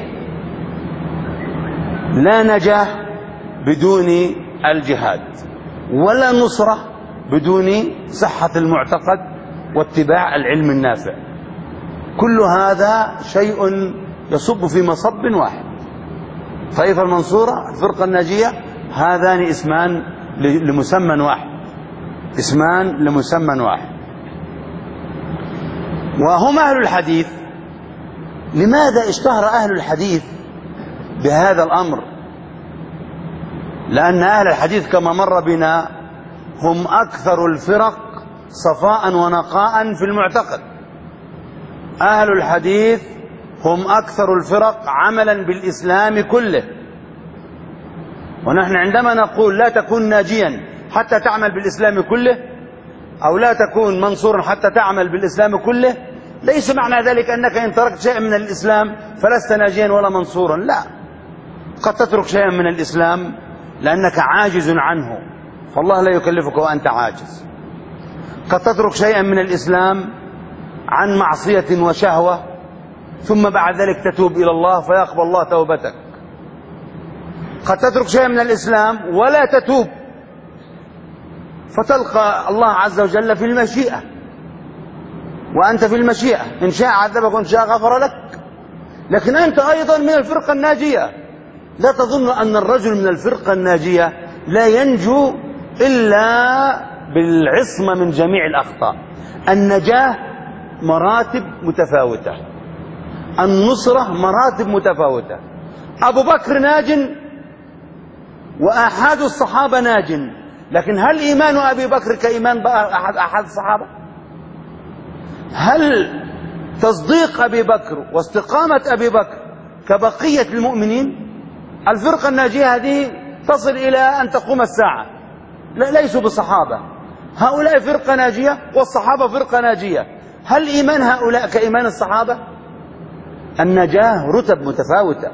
لا نجاة بدون الجهاد، ولا نصرة بدون صحة المعتقد واتباع العلم النافع. كل هذا شيء يصب في مصب واحد. الطائفة المنصورة، الفرقة الناجية، هذان اسمان لمسمى واحد. اسمان لمسمى واحد، وهم أهل الحديث. لماذا اشتهر أهل الحديث بهذا الأمر؟ لأن أهل الحديث كما مر بنا هم أكثر الفرق صفاء ونقاء في المعتقد. أهل الحديث هم أكثر الفرق عملا بالإسلام كله. ونحن عندما نقول لا تكون ناجيا حتى تعمل بالإسلام كله، أو لا تكون منصورا حتى تعمل بالإسلام كله، ليس معنى ذلك أنك إن تركت شيئا من الإسلام فلست ناجيا ولا منصورا، لا. قد تترك شيئا من الإسلام لأنك عاجز عنه، فالله لا يكلفك وأنت عاجز. قد تترك شيئا من الإسلام عن معصية وشهوة، ثم بعد ذلك تتوب إلى الله فيقبل الله توبتك. قد تترك شيئا من الإسلام ولا تتوب، فتلقى الله عز وجل في المشيئة، وأنت في المشيئة، إن شاء عذبك وإن شاء غفر لك. لكن أنت أيضا من الفرقة الناجية. لا تظن أن الرجل من الفرقة الناجية لا ينجو إلا بالعصمة من جميع الأخطاء. النجاة مراتب متفاوتة، النصرة مراتب متفاوتة. أبو بكر ناج وأحد الصحابة ناج، لكن هل إيمان أبي بكر كإيمان أحد الصحابة؟ هل تصديق أبي بكر واستقامة أبي بكر كبقية المؤمنين؟ الفرقة الناجية هذه تصل إلى أن تقوم الساعة، ليسوا بصحابة. هؤلاء فرقة ناجية والصحابة فرقة ناجية. هل إيمان هؤلاء كإيمان الصحابة؟ النجاة رتب متفاوتة،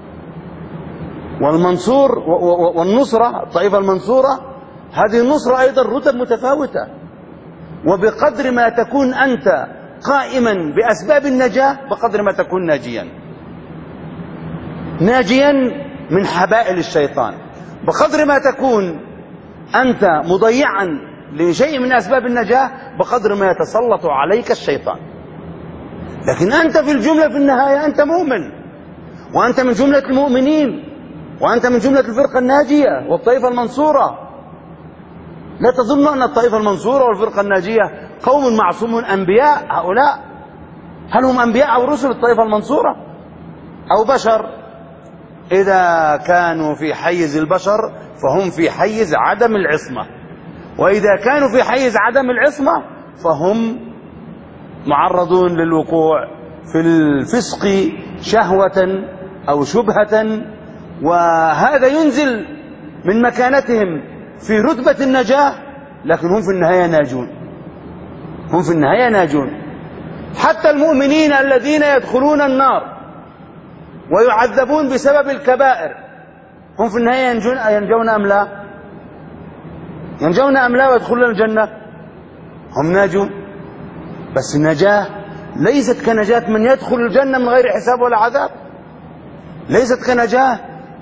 والمنصور والنصرة، الطائفة المنصورة، هذه النصرة أيضا رتب متفاوتة. وبقدر ما تكون أنت قائما بأسباب النجاة بقدر ما تكون ناجيا، ناجيا من حبائل الشيطان. بقدر ما تكون أنت مضيعا لشيء من أسباب النجاة بقدر ما يتسلط عليك الشيطان. لكن أنت في الجملة في النهاية أنت مؤمن، وأنت من جملة المؤمنين، وأنت من جملة الفرقة الناجية والطائفة المنصورة. لا تظن أن الطائفة المنصورة والفرقة الناجية قوم معصومون أنبياء. هؤلاء هل هم أنبياء أو رسل الطائفة المنصورة أو بشر؟ إذا كانوا في حيز البشر فهم في حيز عدم العصمة، وإذا كانوا في حيز عدم العصمة فهم معرضون للوقوع في الفسق شهوة أو شبهة، وهذا ينزل من مكانتهم في رتبة النجاة، لكن هم في النهاية ناجون. هم في النهاية ناجون. حتى المؤمنين الذين يدخلون النار ويعذبون بسبب الكبائر هم في النهاية ينجون أم لا؟ ينجون أم لا ويدخلون الجنة؟ هم ناجون. بس النجاة ليست كنجاة من يدخل الجنة من غير حساب ولا عذاب، ليست كنجاة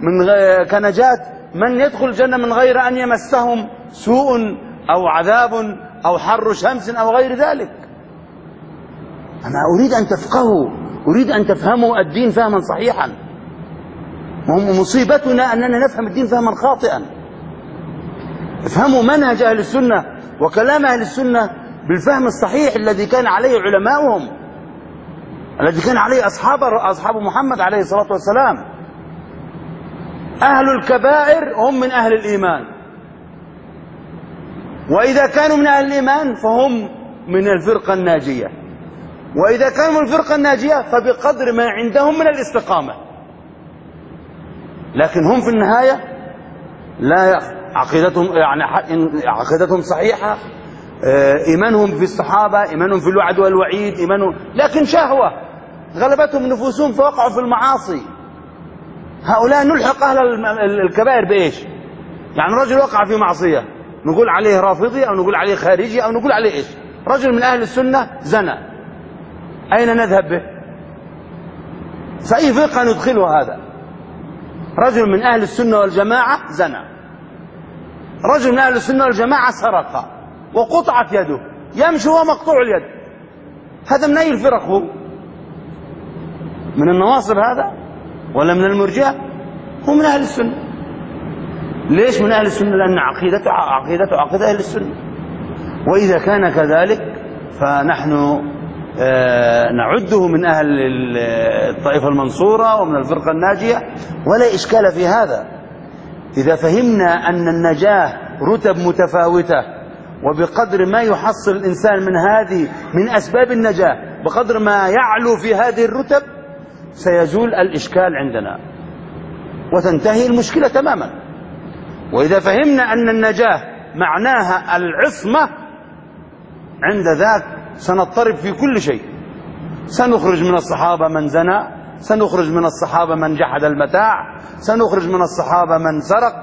من يدخل الجنة من غير أن يمسهم سوء أو عذاب أو حر شمس أو غير ذلك. أنا أريد أن تفقهوا، أريد أن تفهموا الدين فهما صحيحا. مصيبتنا أننا نفهم الدين فهما خاطئا. افهموا منهج أهل السنة وكلام أهل السنة بالفهم الصحيح الذي كان عليه علماؤهم، الذي كان عليه أصحاب محمد عليه الصلاة والسلام. أهل الكبائر هم من أهل الإيمان، وإذا كانوا من أهل الإيمان فهم من الفرقة الناجية، وإذا كانوا من الفرقة الناجية فبقدر ما عندهم من الاستقامة. لكن هم في النهاية لا عقيدتهم صحيحة، إيمانهم في الصحابة، إيمانهم في الوعد والوعيد، إيمانهم، لكن شهوة غلبتهم نفوسهم فوقعوا في المعاصي. هؤلاء نلحق أهل الكبائر بإيش؟ يعني رجل وقع في معصية نقول عليه رافضي أو نقول عليه خارجي أو نقول عليه إيش؟ رجل من أهل السنة زنى، أين نذهب به؟ فأي فرقة ندخله هذا؟ رجل من أهل السنة والجماعة زنى، رجل من أهل السنة والجماعة سرق وقطعت يده، يمشي وهو مقطوع اليد، هذا من أي الفرق هو؟ من النواصب هذا ولا من المرجئة؟ هو من أهل السنة. ليش من أهل السنة؟ لأن عقيدته عقيدة أهل السنة. وإذا كان كذلك فنحن نعده من أهل الطائفة المنصورة ومن الفرقة الناجية، ولا إشكال في هذا. إذا فهمنا أن النجاة رتب متفاوتة، وبقدر ما يحصل الإنسان من أسباب النجاة بقدر ما يعلو في هذه الرتب سيزول الإشكال عندنا وتنتهي المشكلة تماما. وإذا فهمنا أن النجاة معناها العصمة، عند ذاك سنضطرب في كل شيء. سنخرج من الصحابة من زنى، سنخرج من الصحابة من جحد المتاع، سنخرج من الصحابة من سرق،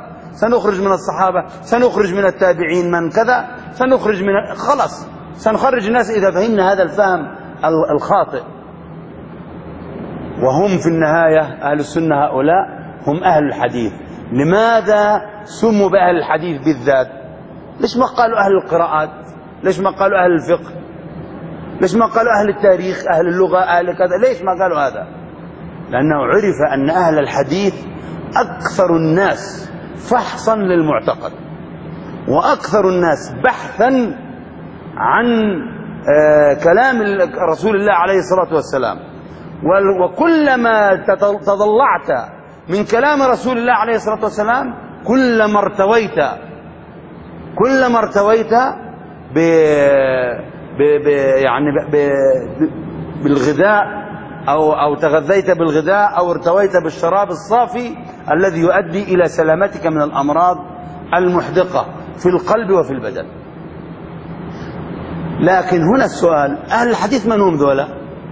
سنخرج من التابعين من كذا، خلاص سنخرج الناس إذا فهمنا هذا الفهم الخاطئ. وهم في النهاية أهل السنة، هؤلاء هم أهل الحديث. لماذا سموا بأهل الحديث بالذات؟ ليش ما قالوا أهل القراءات؟ ليش ما قالوا أهل الفقه؟ ليش ما قالوا أهل التاريخ، أهل اللغة، أهل كذا؟ ليش ما قالوا هذا؟ لأنه عرف أن أهل الحديث أكثر الناس فحصا للمعتقد، وأكثر الناس بحثا عن كلام رسول الله عليه الصلاة والسلام. وكلما تضلعت من كلام رسول الله عليه الصلاة والسلام كلما ارتويت بالغذاء أو تغذيت بالغذاء أو ارتويت بالشراب الصافي الذي يؤدي إلى سلامتك من الأمراض المحدقة في القلب وفي البدن. لكن هنا السؤال، أهل الحديث من هم ذولا؟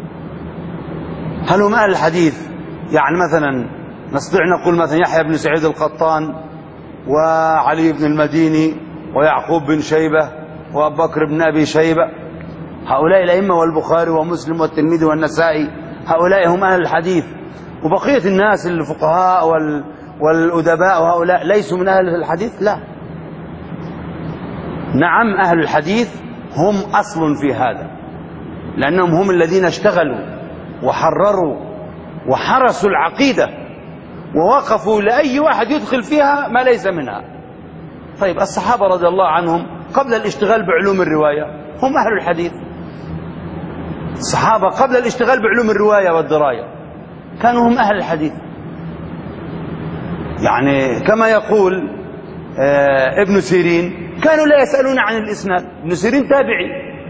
هل هم أهل الحديث؟ يعني مثلا نستطيع نقول مثلا يحيى بن سعيد القطان وعلي بن المديني ويعقوب بن شيبة وأبو بكر بن أبي شيبة، هؤلاء الأئمة، والبخاري ومسلم والترمذي والنسائي، هؤلاء هم أهل الحديث. وبقية الناس الفقهاء والأدباء وهؤلاء ليسوا من أهل الحديث؟ لا. نعم، أهل الحديث هم أصل في هذا، لأنهم هم الذين اشتغلوا وحرروا وحرسوا العقيدة ووقفوا لأي واحد يدخل فيها ما ليس منها. طيب الصحابة رضي الله عنهم قبل الاشتغال بعلوم الرواية هم أهل الحديث. الصحابة قبل الاشتغال بعلوم الرواية والدراية كانوا هم أهل الحديث. يعني كما يقول ابن سيرين كانوا لا يسألون عن الإسناد. ابن سيرين تابعي،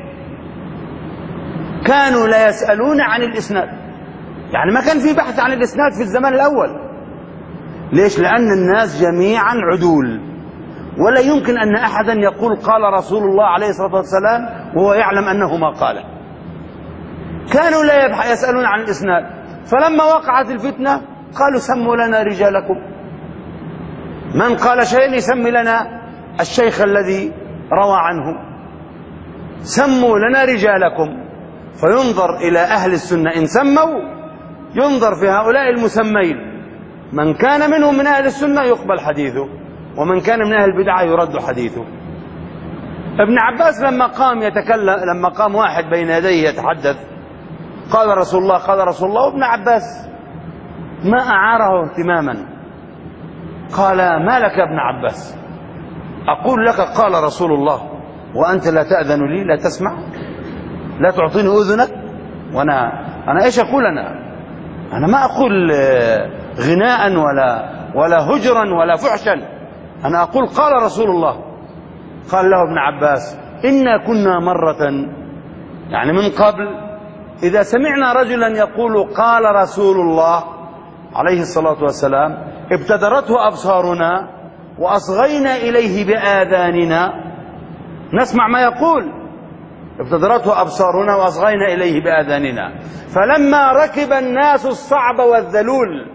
كانوا لا يسألون عن الإسناد، يعني ما كان في بحث عن الإسناد في الزمان الأول. ليش؟ لأن الناس جميعا عدول، ولا يمكن أن أحدا يقول قال رسول الله عليه الصلاة والسلام وهو يعلم أنه ما قاله. كانوا لا يسألون عن الإسناد، فلما وقعت الفتنة قالوا سموا لنا رجالكم، من قال شيء يسمي لنا الشيخ الذي روى عنه، سموا لنا رجالكم. فينظر إلى أهل السنة إن سموا، ينظر في هؤلاء المسمين، من كان منهم من أهل السنة يقبل حديثه، ومن كان من أهل البدعة يرد حديثه. ابن عباس لما قام يتكلم، لما قام واحد بين يديه يتحدث قال رسول الله قال رسول الله، وابن عباس ما أعاره اهتماما، قال ما لك يا ابن عباس؟ أقول لك قال رسول الله وأنت لا تأذن لي، لا تسمع، لا تعطيني أذنك، وأنا إيش أقول؟ أنا ما أقول غناء ولا هجرا ولا فحشا، أنا أقول قال رسول الله. قال له ابن عباس إنا كنا مرة، يعني من قبل، إذا سمعنا رجلا يقول قال رسول الله عليه الصلاة والسلام ابتدرته أبصارنا وأصغينا إليه بآذاننا، نسمع ما يقول، ابتدرته أبصارنا وأصغينا إليه بآذاننا. فلما ركب الناس الصعب والذلول،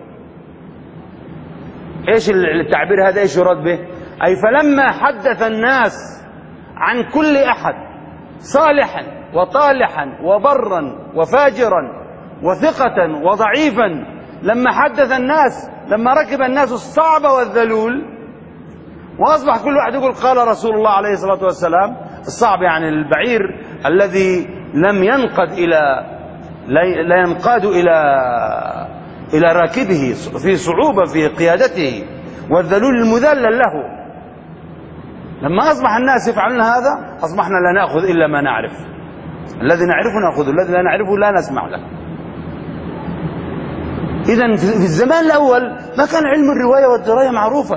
إيش التعبير هذا؟ إيش يراد به؟ أي فلما حدث الناس عن كل أحد صالحا وطالحا وبرا وفاجرا وثقة وضعيفا، لما حدث الناس، لما ركب الناس الصعب والذلول وأصبح كل واحد يقول قال رسول الله عليه الصلاة والسلام، الصعب يعني البعير الذي لم ينقد لا ينقاد إلى راكبه في صعوبة في قيادته، والذلول المذلل له. لما أصبح الناس يفعلون هذا أصبحنا لا نأخذ إلا ما نعرف. الذي نعرفه نأخذه، الذي لا نعرفه لا نسمع له. إذن في الزمان الأول ما كان علم الرواية والدراية معروفا.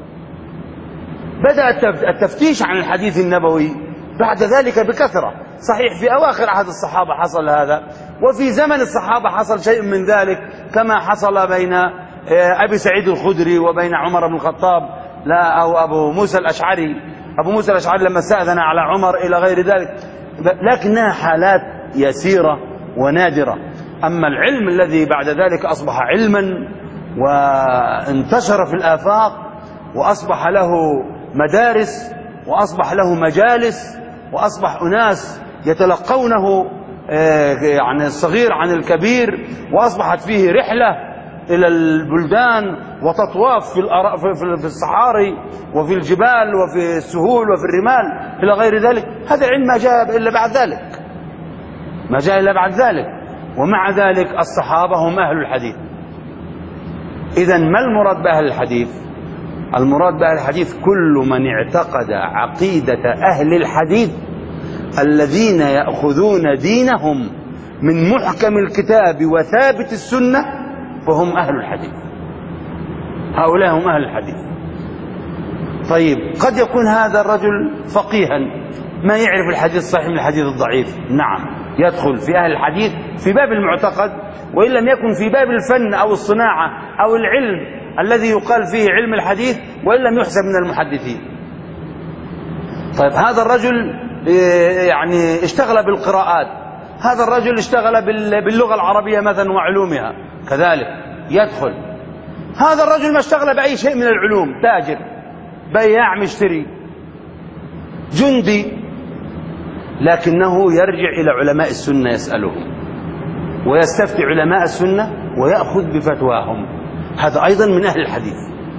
بدأ التفتيش عن الحديث النبوي بعد ذلك بكثرة. صحيح في أواخر عهد الصحابة حصل هذا، وفي زمن الصحابة حصل شيء من ذلك، كما حصل بين أبي سعيد الخدري وبين عمر بن الخطاب أو أبو موسى الأشعري. أبو موسى الأشعري لما استأذن على عمر إلى غير ذلك، لكنها حالات يسيرة ونادرة. أما العلم الذي بعد ذلك أصبح علما وانتشر في الآفاق وأصبح له مدارس وأصبح له مجالس وأصبح أناس يتلقونه يعني الصغير عن الكبير، وأصبحت فيه رحلة إلى البلدان وتطواف في الصحاري وفي الجبال وفي السهول وفي الرمال إلى غير ذلك. هذا العلم ما جاء إلا بعد ذلك، ما جاء إلا بعد ذلك. ومع ذلك الصحابة هم أهل الحديث. إذن ما المراد بأهل الحديث؟ المراد بأهل الحديث كل من اعتقد عقيدة أهل الحديث الذين يأخذون دينهم من محكم الكتاب وثابت السنة، فهم أهل الحديث. هؤلاء هم أهل الحديث. طيب قد يكون هذا الرجل فقيها ما يعرف الحديث الصحيح من الحديث الضعيف، نعم يدخل في أهل الحديث في باب المعتقد، وإن لم يكن في باب الفن أو الصناعة أو العلم الذي يقال فيه علم الحديث، وإن لم يحسب من المحدثين. طيب هذا الرجل يعني اشتغل بالقراءات، هذا الرجل اشتغل باللغة العربية مثلا وعلومها كذلك يدخل. هذا الرجل ما اشتغل بأي شيء من العلوم، تاجر، بياع، مشتري، جندي، لكنه يرجع إلى علماء السنة يسألهم ويستفتي علماء السنة ويأخذ بفتواهم، هذا أيضا من أهل الحديث.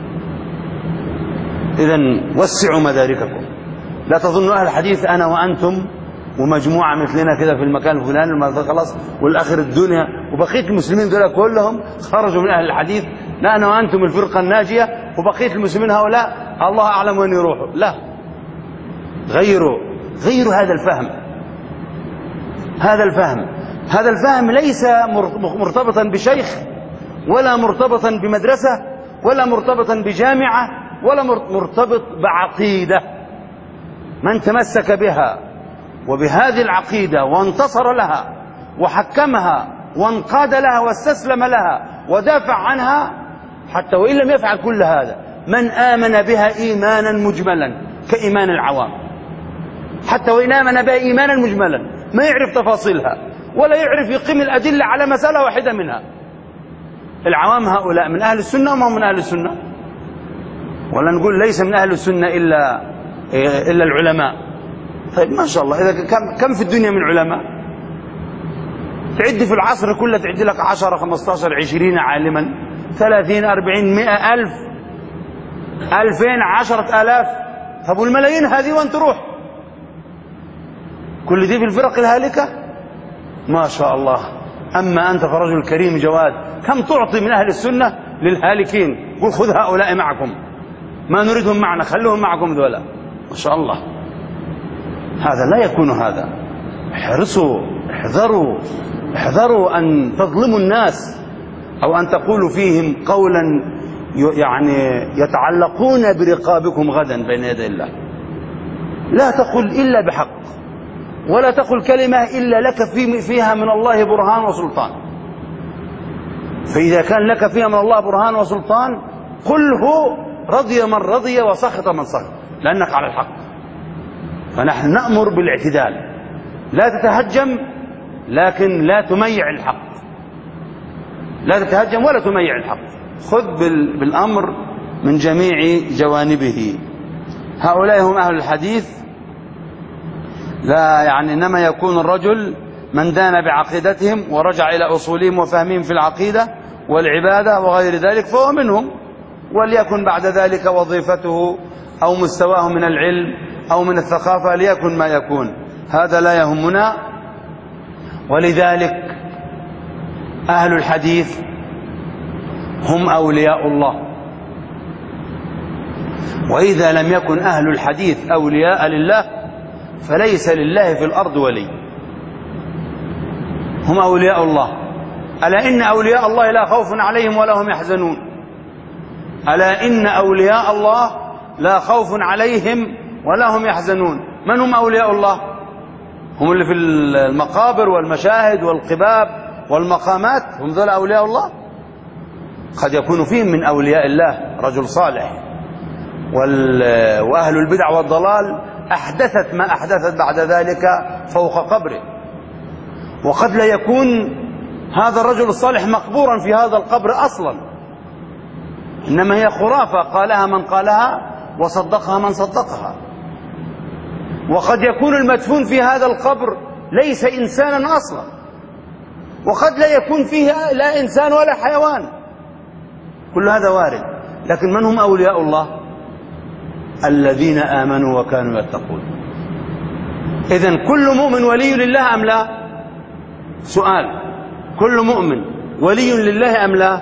إذن وسعوا مدارككم، لا تظنوا أهل الحديث أنا وأنتم ومجموعة مثلنا كذا في المكان الفلاني خلاص والآخر الدنيا وبقية المسلمين دول كلهم خرجوا من أهل الحديث، لا أنا وأنتم الفرقة الناجية وبقية المسلمين هؤلاء الله أعلم وين يروحوا. لا، غيروا هذا الفهم. هذا الفهم ليس مرتبطا بشيخ ولا مرتبطا بمدرسة ولا مرتبطا بجامعة ولا مرتبط بعقيدة. من تمسك بها وبهذه العقيدة وانتصر لها وحكمها وانقاد لها واستسلم لها ودافع عنها، حتى وإن لم يفعل كل هذا، من آمن بها إيمانا مجملا كإيمان العوام، حتى وإن آمن بها إيمانا مجملا ما يعرف تفاصيلها ولا يعرف يقيم الأدلة على مسألة واحدة منها. العوام هؤلاء من أهل السنة وما هم من أهل السنة، ولا نقول ليس من أهل السنة إلا العلماء. طيب ما شاء الله، إذا كم في الدنيا من علماء؟ تعد في العصر كله تعد لك 10 15 20 عالما، 30 40 100 ألف 2000 10,000. طب والملايين هذه وين تروح؟ كل دي في الفرق الهالكة؟ ما شاء الله. أما أنت فرجل كريم جواد، كم تعطي من أهل السنة للهالكين؟ قل خذ هؤلاء معكم، ما نريدهم معنا، خلوهم معكم ذولا. ما شاء الله. هذا لا يكون هذا. احرصوا، احذروا أن تظلموا الناس أو أن تقولوا فيهم قولا يعني يتعلقون برقابكم غدا بين يدي الله. لا تقل إلا بحق، ولا تقل كلمة إلا لك فيها من الله برهان وسلطان. فإذا كان لك فيها من الله برهان وسلطان قله رضي من رضي وسخط من سخط، لأنك على الحق. فنحن نأمر بالاعتدال، لا تتهجم لكن لا تميع الحق، لا تتهجم ولا تميع الحق، خذ بالأمر من جميع جوانبه. هؤلاء هم أهل الحديث. لا يعني إنما يكون الرجل من دان بعقيدتهم ورجع إلى أصولهم وفهمهم في العقيدة والعبادة وغير ذلك فهو منهم، وليكن بعد ذلك وظيفته أو مستواه من العلم أو من الثقافة ليكن ما يكون، هذا لا يهمنا. ولذلك أهل الحديث هم أولياء الله، وإذا لم يكن أهل الحديث أولياء لله فليس لله في الأرض ولي. هم أولياء الله. ألا إن أولياء الله لا خوف عليهم ولا هم يحزنون. ألا إن أولياء الله لا خوف عليهم ولا هم يحزنون. من هم أولياء الله؟ هم اللي في المقابر والمشاهد والقباب والمقامات، هم ذول أولياء الله. قد يكون فيهم من أولياء الله رجل صالح، وأهل البدع والضلال أحدثت ما أحدثت بعد ذلك فوق قبره، وقد لا يكون هذا الرجل الصالح مقبورا في هذا القبر أصلا، إنما هي خرافة قالها من قالها وصدقها من صدقها. وقد يكون المدفون في هذا القبر ليس إنسانا أصلا، وقد لا يكون فيه لا إنسان ولا حيوان، كل هذا وارد. لكن من هم أولياء الله؟ الذين آمنوا وكانوا يتقون. إذن كل مؤمن ولي لله أم لا؟ سؤال: كل مؤمن ولي لله أم لا؟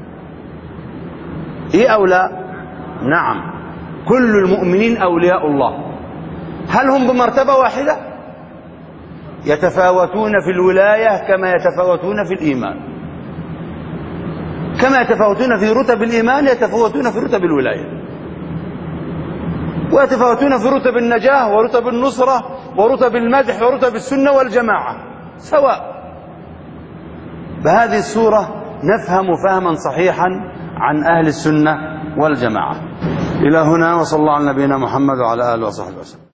إيه أو لا؟ نعم، كل المؤمنين أولياء الله. هل هم بمرتبة واحدة؟ يتفاوتون في الولاية كما يتفاوتون في الإيمان. كما يتفاوتون في رتب الإيمان يتفاوتون في رتب الولاية، ويتفاوتون في رتب النجاة ورتب النصرة ورتب المدح ورتب السنة والجماعة سواء. بهذه الصورة نفهم فهما صحيحا عن أهل السنة والجماعة. إلى هنا، وصلى الله على نبينا محمد وعلى آله وصحبه وسلم.